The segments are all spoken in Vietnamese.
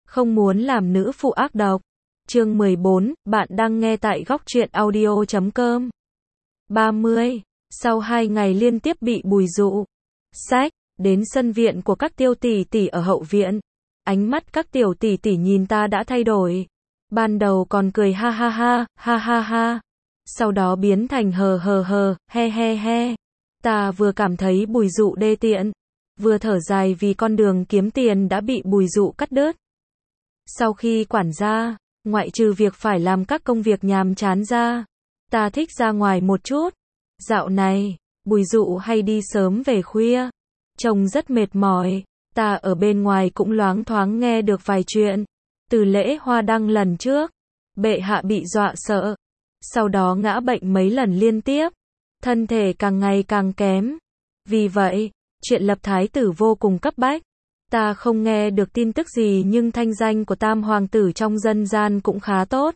Không muốn làm nữ phụ ác độc. Chương 14, bạn đang nghe tại góc truyện audio.com. 30. Sau 2 ngày liên tiếp bị Bùi Dụ xách đến sân viện của các tiêu tỷ tỷ ở hậu viện. Ánh mắt các tiểu tỷ tỷ nhìn ta đã thay đổi. Ban đầu còn cười ha ha ha, ha ha ha. Sau đó biến thành hờ hờ hờ, he he he. Ta vừa cảm thấy Bùi Dụ đê tiện, vừa thở dài vì con đường kiếm tiền đã bị Bùi Dụ cắt đứt. Sau khi quản gia, ngoại trừ việc phải làm các công việc nhàm chán ra, ta thích ra ngoài một chút. Dạo này, Bùi Dụ hay đi sớm về khuya, trông rất mệt mỏi. Ta ở bên ngoài cũng loáng thoáng nghe được vài chuyện. Từ lễ hoa đăng lần trước, bệ hạ bị dọa sợ, sau đó ngã bệnh mấy lần liên tiếp, thân thể càng ngày càng kém. Vì vậy, chuyện lập thái tử vô cùng cấp bách. Ta không nghe được tin tức gì nhưng thanh danh của tam hoàng tử trong dân gian cũng khá tốt.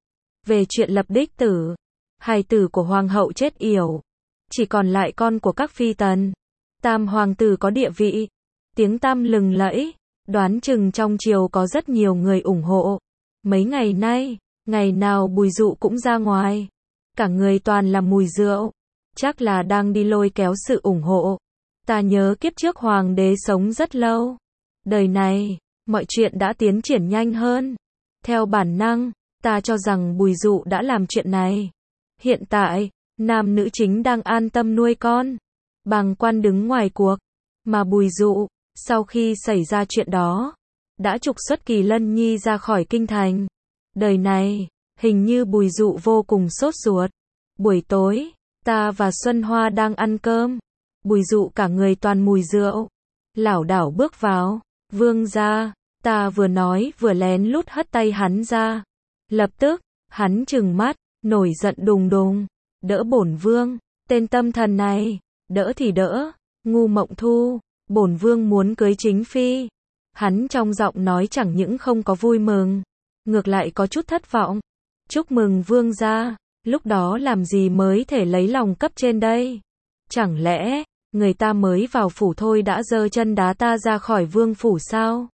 Về chuyện lập đích tử, hài tử của hoàng hậu chết yểu, chỉ còn lại con của các phi tần. Tam hoàng tử có địa vị, tiếng tăm lừng lẫy, đoán chừng trong triều có rất nhiều người ủng hộ. Mấy ngày nay, ngày nào Bùi Dụ cũng ra ngoài, cả người toàn là mùi rượu, chắc là đang đi lôi kéo sự ủng hộ. Ta nhớ kiếp trước hoàng đế sống rất lâu. Đời này, mọi chuyện đã tiến triển nhanh hơn. Theo bản năng, ta cho rằng Bùi Dụ đã làm chuyện này. Hiện tại, nam nữ chính đang an tâm nuôi con, bàng quan đứng ngoài cuộc. Mà Bùi Dụ, sau khi xảy ra chuyện đó, đã trục xuất Kỳ Lân Nhi ra khỏi kinh thành. Đời này, hình như Bùi Dụ vô cùng sốt ruột. Buổi tối, ta và Xuân Hoa đang ăn cơm. Bùi Dụ cả người toàn mùi rượu, lảo đảo bước vào. Vương gia, ta vừa nói vừa lén lút hất tay hắn ra. Lập tức, hắn trừng mắt, nổi giận đùng đùng. Đỡ bổn vương, tên tâm thần này, đỡ thì đỡ. Ngu Mộng Thu, bổn vương muốn cưới chính phi. Hắn trong giọng nói chẳng những không có vui mừng, ngược lại có chút thất vọng. Chúc mừng vương gia, lúc đó làm gì mới thể lấy lòng cấp trên đây? Chẳng lẽ người ta mới vào phủ thôi đã giơ chân đá ta ra khỏi vương phủ sao?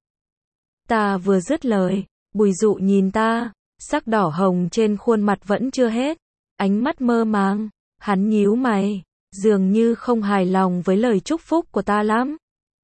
Ta vừa dứt lời, Bùi Dụ nhìn ta, sắc đỏ hồng trên khuôn mặt vẫn chưa hết, ánh mắt mơ màng, hắn nhíu mày, dường như không hài lòng với lời chúc phúc của ta lắm.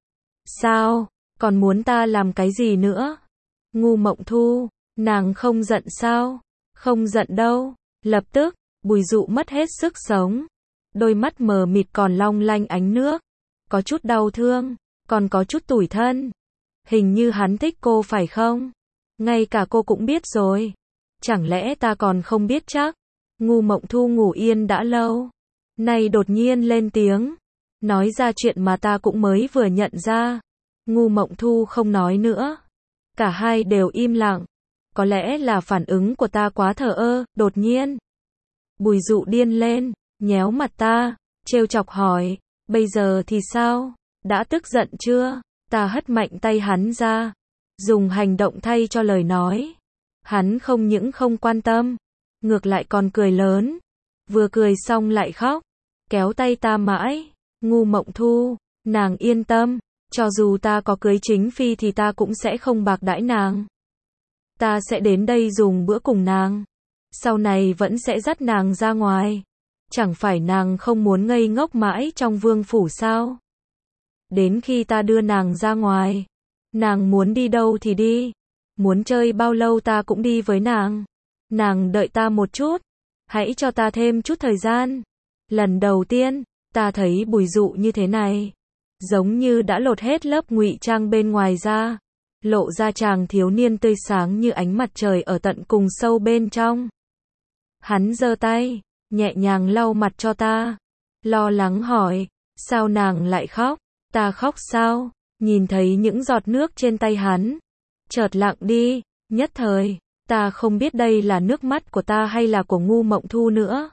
Sao, còn muốn ta làm cái gì nữa? Ngu Mộng Thu, nàng không giận sao? Không giận đâu. Lập tức, Bùi Dụ mất hết sức sống. Đôi mắt mờ mịt còn long lanh ánh nước, có chút đau thương, còn có chút tủi thân. Hình như hắn thích cô phải không? Ngay cả cô cũng biết rồi. Chẳng lẽ ta còn không biết chắc? Ngu Mộng Thu ngủ yên đã lâu, nay đột nhiên lên tiếng, nói ra chuyện mà ta cũng mới vừa nhận ra. Ngu Mộng Thu không nói nữa. Cả hai đều im lặng. Có lẽ là phản ứng của ta quá thờ ơ. Đột nhiên, Bùi Dụ điên lên, nhéo mặt ta, trêu chọc hỏi, bây giờ thì sao? Đã tức giận chưa? Ta hất mạnh tay hắn ra, dùng hành động thay cho lời nói. Hắn không những không quan tâm, ngược lại còn cười lớn. Vừa cười xong lại khóc, kéo tay ta mãi. Ngu Mộng Thu, nàng yên tâm, cho dù ta có cưới chính phi thì ta cũng sẽ không bạc đãi nàng. Ta sẽ đến đây dùng bữa cùng nàng, sau này vẫn sẽ dắt nàng ra ngoài. Chẳng phải nàng không muốn ngây ngốc mãi trong vương phủ sao? Đến khi ta đưa nàng ra ngoài, nàng muốn đi đâu thì đi, muốn chơi bao lâu ta cũng đi với nàng. Nàng đợi ta một chút, hãy cho ta thêm chút thời gian. Lần đầu tiên, ta thấy Bùi Dụ như thế này, giống như đã lột hết lớp ngụy trang bên ngoài ra, lộ ra chàng thiếu niên tươi sáng như ánh mặt trời ở tận cùng sâu bên trong. Hắn giơ tay, nhẹ nhàng lau mặt cho ta, lo lắng hỏi, sao nàng lại khóc? Ta khóc sao? Nhìn thấy những giọt nước trên tay hắn, chợt lặng đi, nhất thời, ta không biết đây là nước mắt của ta hay là của Ngu Mộng Thu nữa.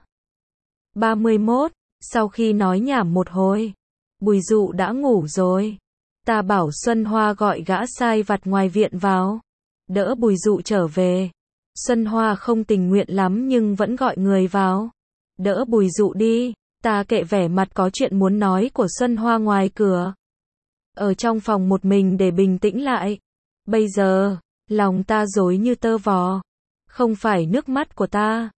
31. Sau khi nói nhảm một hồi, Bùi Dụ đã ngủ rồi. Ta bảo Xuân Hoa gọi gã sai vặt ngoài viện vào, đỡ Bùi Dụ trở về. Xuân Hoa không tình nguyện lắm nhưng vẫn gọi người vào, đỡ Bùi Dụ đi. Ta kệ vẻ mặt có chuyện muốn nói của Xuân Hoa ngoài cửa, ở trong phòng một mình để bình tĩnh lại. Bây giờ, Lòng ta rối như tơ vò. Không phải nước mắt của ta.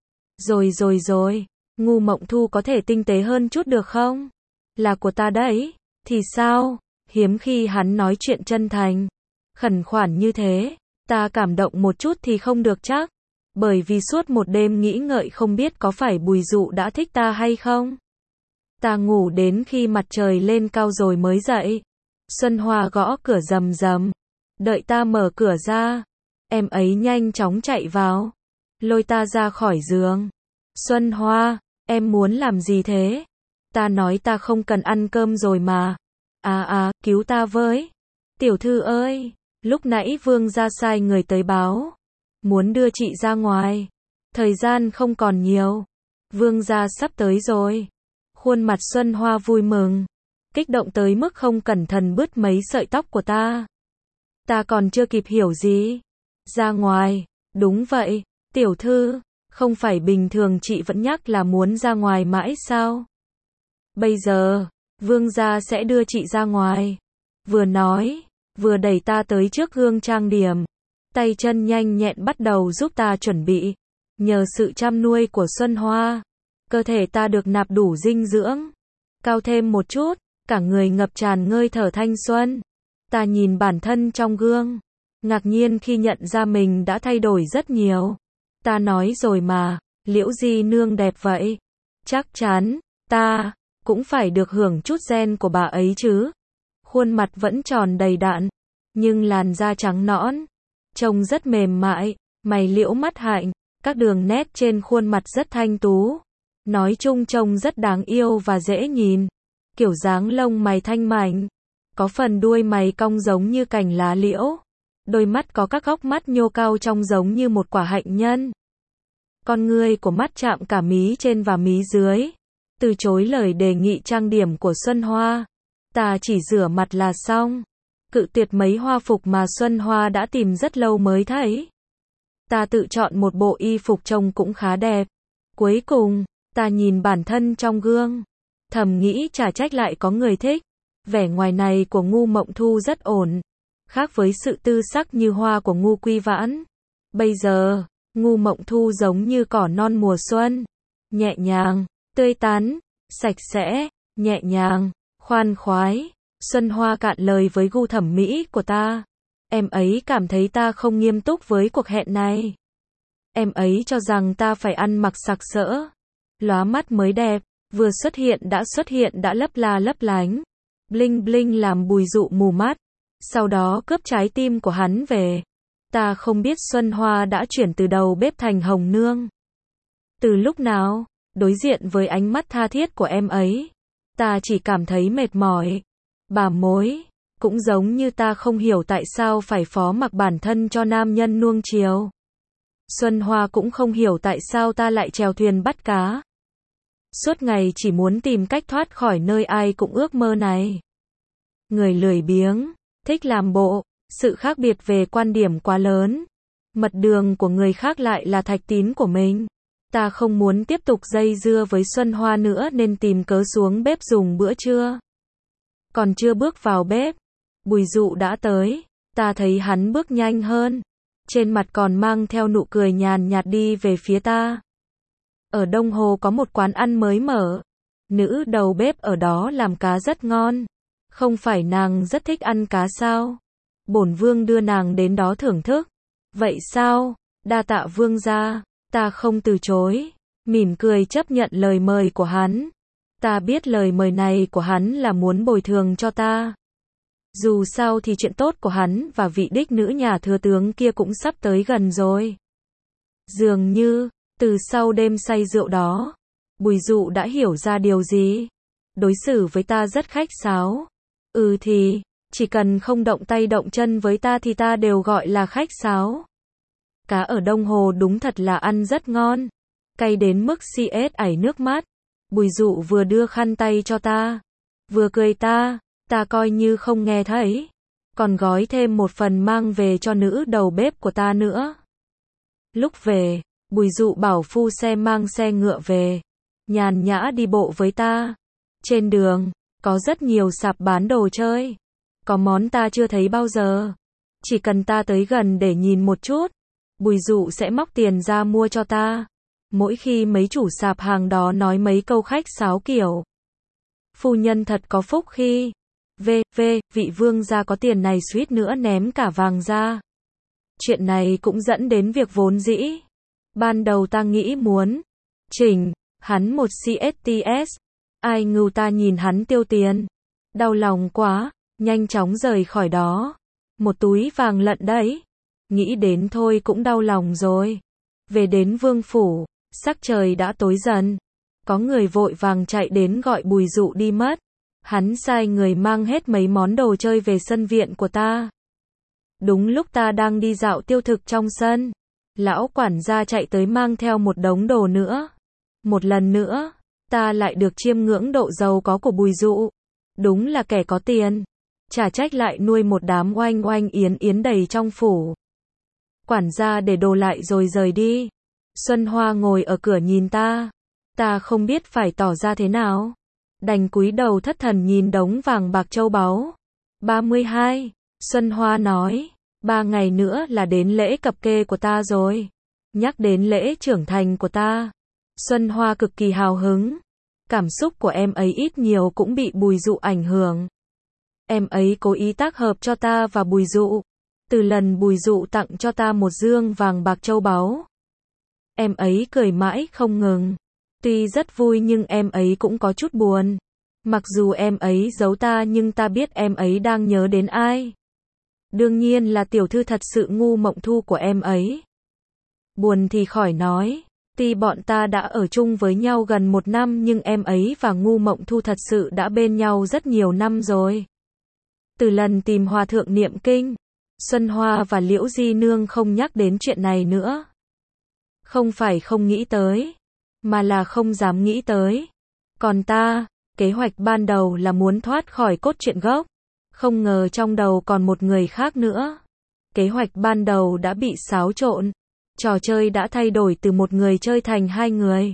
Rồi. Ngu Mộng Thu có thể tinh tế hơn chút được không? Là của ta đấy. Thì sao? Hiếm khi hắn nói chuyện chân thành. Khẩn khoản như thế. Ta cảm động một chút thì không được chắc. Bởi vì suốt một đêm nghĩ ngợi không biết có phải Bùi Dụ đã thích ta hay không. Ta ngủ đến khi mặt trời lên cao rồi mới dậy. Xuân Hoa gõ cửa rầm rầm. Đợi ta mở cửa ra. Em ấy nhanh chóng chạy vào. Lôi ta ra khỏi giường. Xuân Hoa, em muốn làm gì thế? Ta nói ta không cần ăn cơm rồi mà. Cứu ta với. Tiểu thư ơi, lúc nãy Vương gia sai người tới báo. Muốn đưa chị ra ngoài. Thời gian không còn nhiều. Vương gia sắp tới rồi. Khuôn mặt Xuân Hoa vui mừng. Kích động tới mức không cẩn thận bứt mấy sợi tóc của ta. Ta còn chưa kịp hiểu gì. Ra ngoài. Đúng vậy, tiểu thư. Không phải bình thường chị vẫn nhắc là muốn ra ngoài mãi sao? Bây giờ, Vương gia sẽ đưa chị ra ngoài. Vừa nói, vừa đẩy ta tới trước gương trang điểm. Tay chân nhanh nhẹn bắt đầu giúp ta chuẩn bị. Nhờ sự chăm nuôi của Xuân Hoa, cơ thể ta được nạp đủ dinh dưỡng. Cao thêm một chút, cả người ngập tràn hơi thở thanh xuân. Ta nhìn bản thân trong gương, ngạc nhiên khi nhận ra mình đã thay đổi rất nhiều. Ta nói rồi mà, Liễu Di nương đẹp vậy. Chắc chắn, ta cũng phải được hưởng chút gen của bà ấy chứ. Khuôn mặt vẫn tròn đầy đặn, nhưng làn da trắng nõn, trông rất mềm mại, mày liễu mắt hạnh, các đường nét trên khuôn mặt rất thanh tú. Nói chung trông rất đáng yêu và dễ nhìn. Kiểu dáng lông mày thanh mảnh, có phần đuôi mày cong giống như cành lá liễu. Đôi mắt có các góc mắt nhô cao trông giống như một quả hạnh nhân. Con ngươi của mắt chạm cả mí trên và mí dưới. Từ chối lời đề nghị trang điểm của Xuân Hoa. Ta chỉ rửa mặt là xong. Cự tuyệt mấy hoa phục mà Xuân Hoa đã tìm rất lâu mới thấy. Ta tự chọn một bộ y phục trông cũng khá đẹp. Cuối cùng, ta nhìn bản thân trong gương. Thầm nghĩ chả trách lại có người thích. Vẻ ngoài này của Ngu Mộng Thu rất ổn. Khác với sự tư sắc như hoa của Ngu Quy Vãn. Bây giờ, Ngu Mộng Thu giống như cỏ non mùa xuân. Nhẹ nhàng, tươi tắn, sạch sẽ, nhẹ nhàng, khoan khoái. Xuân Hoa cạn lời với gu thẩm mỹ của ta. Em ấy cảm thấy ta không nghiêm túc với cuộc hẹn này. Em ấy cho rằng ta phải ăn mặc sặc sỡ, lóa mắt mới đẹp. Vừa xuất hiện đã lấp la lấp lánh. Bling bling làm Bùi Dụ mù mắt. Sau đó cướp trái tim của hắn về. Ta không biết Xuân Hoa đã chuyển từ đầu bếp thành hồng nương. Từ lúc nào, đối diện với ánh mắt tha thiết của em ấy, ta chỉ cảm thấy mệt mỏi. Bà mối, cũng giống như ta không hiểu tại sao phải phó mặc bản thân cho nam nhân nuông chiều. Xuân Hoa cũng không hiểu tại sao ta lại chèo thuyền bắt cá. Suốt ngày chỉ muốn tìm cách thoát khỏi nơi ai cũng ước mơ này. Người lười biếng, thích làm bộ, sự khác biệt về quan điểm quá lớn. Mật đường của người khác lại là thạch tín của mình. Ta không muốn tiếp tục dây dưa với Xuân Hoa nữa nên tìm cớ xuống bếp dùng bữa trưa. Còn chưa bước vào bếp, Bùi Dụ đã tới. Ta thấy hắn bước nhanh hơn. Trên mặt còn mang theo nụ cười nhàn nhạt đi về phía ta. Ở Đông Hồ có một quán ăn mới mở. Nữ đầu bếp ở đó làm cá rất ngon. Không phải nàng rất thích ăn cá sao? Bổn vương đưa nàng đến đó thưởng thức. Vậy sao? Đa tạ vương gia. Ta không từ chối. Mỉm cười chấp nhận lời mời của hắn. Ta biết lời mời này của hắn là muốn bồi thường cho ta. Dù sao thì chuyện tốt của hắn và vị đích nữ nhà thừa tướng kia cũng sắp tới gần rồi. Dường như, từ sau đêm say rượu đó, Bùi Dụ đã hiểu ra điều gì. Đối xử với ta rất khách sáo. Thì, chỉ cần không động tay động chân với ta thì ta đều gọi là khách sáo. Cá ở Đông Hồ đúng thật là ăn rất ngon. Cay đến mức CS ảy nước mắt. Bùi Dụ vừa đưa khăn tay cho ta, vừa cười ta coi như không nghe thấy. Còn gói thêm một phần mang về cho nữ đầu bếp của ta nữa. Lúc về, Bùi Dụ bảo phu xe mang xe ngựa về. Nhàn nhã đi bộ với ta. Trên đường, có rất nhiều sạp bán đồ chơi. Có món ta chưa thấy bao giờ. Chỉ cần ta tới gần để nhìn một chút, Bùi Dụ sẽ móc tiền ra mua cho ta. Mỗi khi mấy chủ sạp hàng đó nói mấy câu khách sáo kiểu phu nhân thật có phúc khi vị vương gia có tiền này suýt nữa ném cả vàng ra. Chuyện này cũng dẫn đến việc vốn dĩ ban đầu ta nghĩ muốn chỉnh hắn một CSTS. Ai ngưu ta nhìn hắn tiêu tiền, đau lòng quá, nhanh chóng rời khỏi đó. Một túi vàng lận đấy. Nghĩ đến thôi cũng đau lòng rồi. Về đến vương phủ, sắc trời đã tối dần. Có người vội vàng chạy đến gọi Bùi Dụ đi mất. Hắn sai người mang hết mấy món đồ chơi về sân viện của ta. Đúng lúc ta đang đi dạo tiêu thực trong sân, lão quản gia chạy tới mang theo một đống đồ nữa. Một lần nữa, ta lại được chiêm ngưỡng độ giàu có của Bùi Dụ. Đúng là kẻ có tiền. Chả trách lại nuôi một đám oanh oanh yến yến đầy trong phủ. Quản gia để đồ lại rồi rời đi. Xuân Hoa ngồi ở cửa nhìn ta. Ta không biết phải tỏ ra thế nào. Đành cúi đầu thất thần nhìn đống vàng bạc châu báu. 32. Xuân Hoa nói. 3 ngày nữa là đến lễ cập kê của ta rồi. Nhắc đến lễ trưởng thành của ta, Xuân Hoa cực kỳ hào hứng. Cảm xúc của em ấy ít nhiều cũng bị Bùi Dụ ảnh hưởng. Em ấy cố ý tác hợp cho ta và Bùi Dụ. Từ lần Bùi Dụ tặng cho ta một dương vàng bạc châu báu, em ấy cười mãi không ngừng. Tuy rất vui nhưng em ấy cũng có chút buồn. Mặc dù em ấy giấu ta nhưng ta biết em ấy đang nhớ đến ai. Đương nhiên là tiểu thư thật sự Ngu Mộng Thu của em ấy. Buồn thì khỏi nói. Tuy bọn ta đã ở chung với nhau gần 1 năm nhưng em ấy và Ngu Mộng Thu thật sự đã bên nhau rất nhiều năm rồi. Từ lần tìm hòa thượng niệm kinh, Xuân Hoa và Liễu Di Nương không nhắc đến chuyện này nữa. Không phải không nghĩ tới, mà là không dám nghĩ tới. Còn ta, kế hoạch ban đầu là muốn thoát khỏi cốt truyện gốc. Không ngờ trong đầu còn một người khác nữa. Kế hoạch ban đầu đã bị xáo trộn. Trò chơi đã thay đổi từ một người chơi thành 2 người.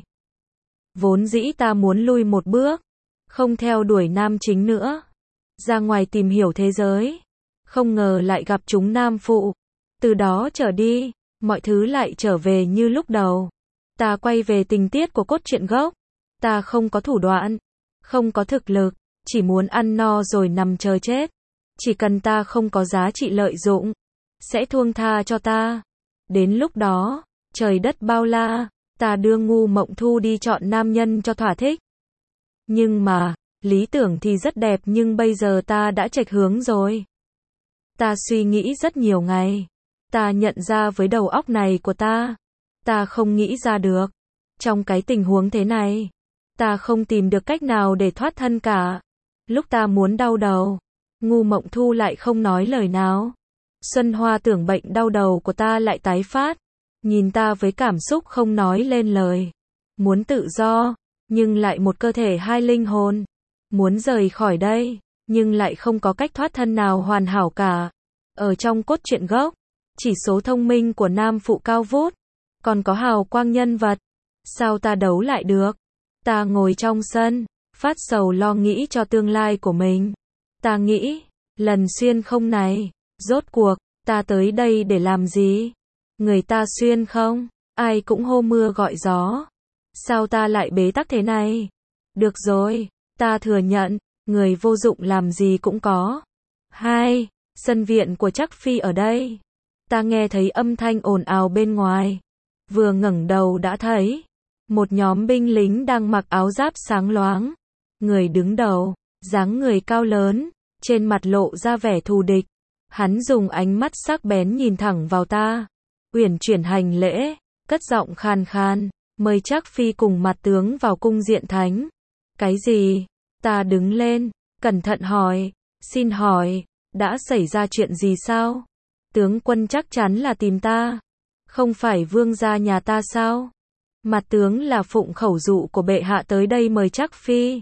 Vốn dĩ ta muốn lui một bước, không theo đuổi nam chính nữa, ra ngoài tìm hiểu thế giới. Không ngờ lại gặp chúng nam phụ. Từ đó trở đi, mọi thứ lại trở về như lúc đầu. Ta quay về tình tiết của cốt truyện gốc. Ta không có thủ đoạn, không có thực lực, chỉ muốn ăn no rồi nằm chờ chết. Chỉ cần ta không có giá trị lợi dụng, sẽ thuông tha cho ta. Đến lúc đó, trời đất bao la, ta đưa Ngu Mộng Thu đi chọn nam nhân cho thỏa thích. Nhưng mà, lý tưởng thì rất đẹp nhưng bây giờ ta đã chệch hướng rồi. Ta suy nghĩ rất nhiều ngày. Ta nhận ra với đầu óc này của ta không nghĩ ra được. Trong cái tình huống thế này, ta không tìm được cách nào để thoát thân cả. Lúc ta muốn đau đầu, Ngu Mộng Thu lại không nói lời nào. Xuân Hoa tưởng bệnh đau đầu của ta lại tái phát. Nhìn ta với cảm xúc không nói lên lời. Muốn tự do, nhưng lại một cơ thể 2 linh hồn. Muốn rời khỏi đây, nhưng lại không có cách thoát thân nào hoàn hảo cả. Ở trong cốt truyện gốc, chỉ số thông minh của nam phụ cao vút, còn có hào quang nhân vật. Sao ta đấu lại được? Ta ngồi trong sân, phát sầu lo nghĩ cho tương lai của mình. Ta nghĩ, lần xuyên không này, rốt cuộc, ta tới đây để làm gì? Người ta xuyên không? Ai cũng hô mưa gọi gió. Sao ta lại bế tắc thế này? Được rồi, ta thừa nhận, người vô dụng làm gì cũng có. 2. Sân viện của Trắc Phi ở đây. Ta nghe thấy âm thanh ồn ào bên ngoài. Vừa ngẩng đầu đã thấy một nhóm binh lính đang mặc áo giáp sáng loáng. Người đứng đầu, dáng người cao lớn, trên mặt lộ ra vẻ thù địch. Hắn dùng ánh mắt sắc bén nhìn thẳng vào ta. Uyển chuyển hành lễ, cất giọng khàn khàn, mời Trắc Phi cùng mặt tướng vào cung diện thánh. Cái gì? Ta đứng lên, cẩn thận hỏi, xin hỏi, đã xảy ra chuyện gì sao? Tướng quân chắc chắn là tìm ta. Không phải vương gia nhà ta sao? Mặt tướng là phụng khẩu dụ của bệ hạ tới đây mời Trắc Phi.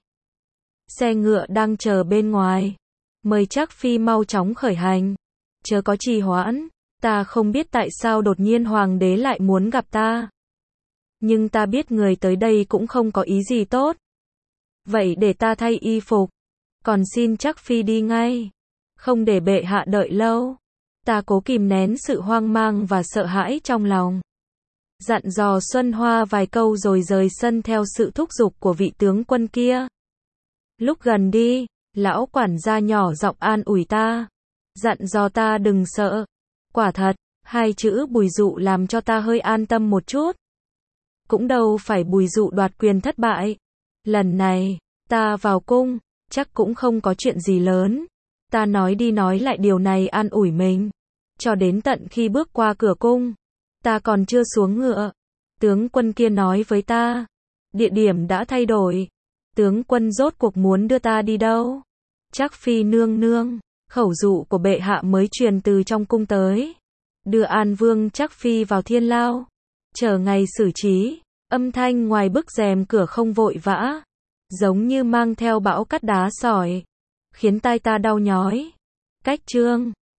Xe ngựa đang chờ bên ngoài. Mời Trắc Phi mau chóng khởi hành. Chớ có trì hoãn. Ta không biết tại sao đột nhiên hoàng đế lại muốn gặp ta. Nhưng ta biết người tới đây cũng không có ý gì tốt. Vậy để ta thay y phục. Còn xin Trắc Phi đi ngay. Không để bệ hạ đợi lâu. Ta cố kìm nén sự hoang mang và sợ hãi trong lòng. Dặn dò Xuân Hoa vài câu rồi rời sân theo sự thúc giục của vị tướng quân kia. Lúc gần đi, lão quản gia nhỏ giọng an ủi ta. Dặn dò ta đừng sợ. Quả thật, hai chữ Bùi Dụ làm cho ta hơi an tâm một chút. Cũng đâu phải Bùi Dụ đoạt quyền thất bại. Lần này, ta vào cung, chắc cũng không có chuyện gì lớn. Ta nói đi nói lại điều này an ủi mình. Cho đến tận khi bước qua cửa cung, ta còn chưa xuống ngựa. Tướng quân kia nói với ta, địa điểm đã thay đổi. Tướng quân rốt cuộc muốn đưa ta đi đâu? Trác Phi nương nương, khẩu dụ của bệ hạ mới truyền từ trong cung tới. Đưa An Vương Trác Phi vào thiên lao. Chờ ngày xử trí. Âm thanh ngoài bức rèm cửa không vội vã, giống như mang theo bão cát đá sỏi, khiến tai ta đau nhói. Cách chương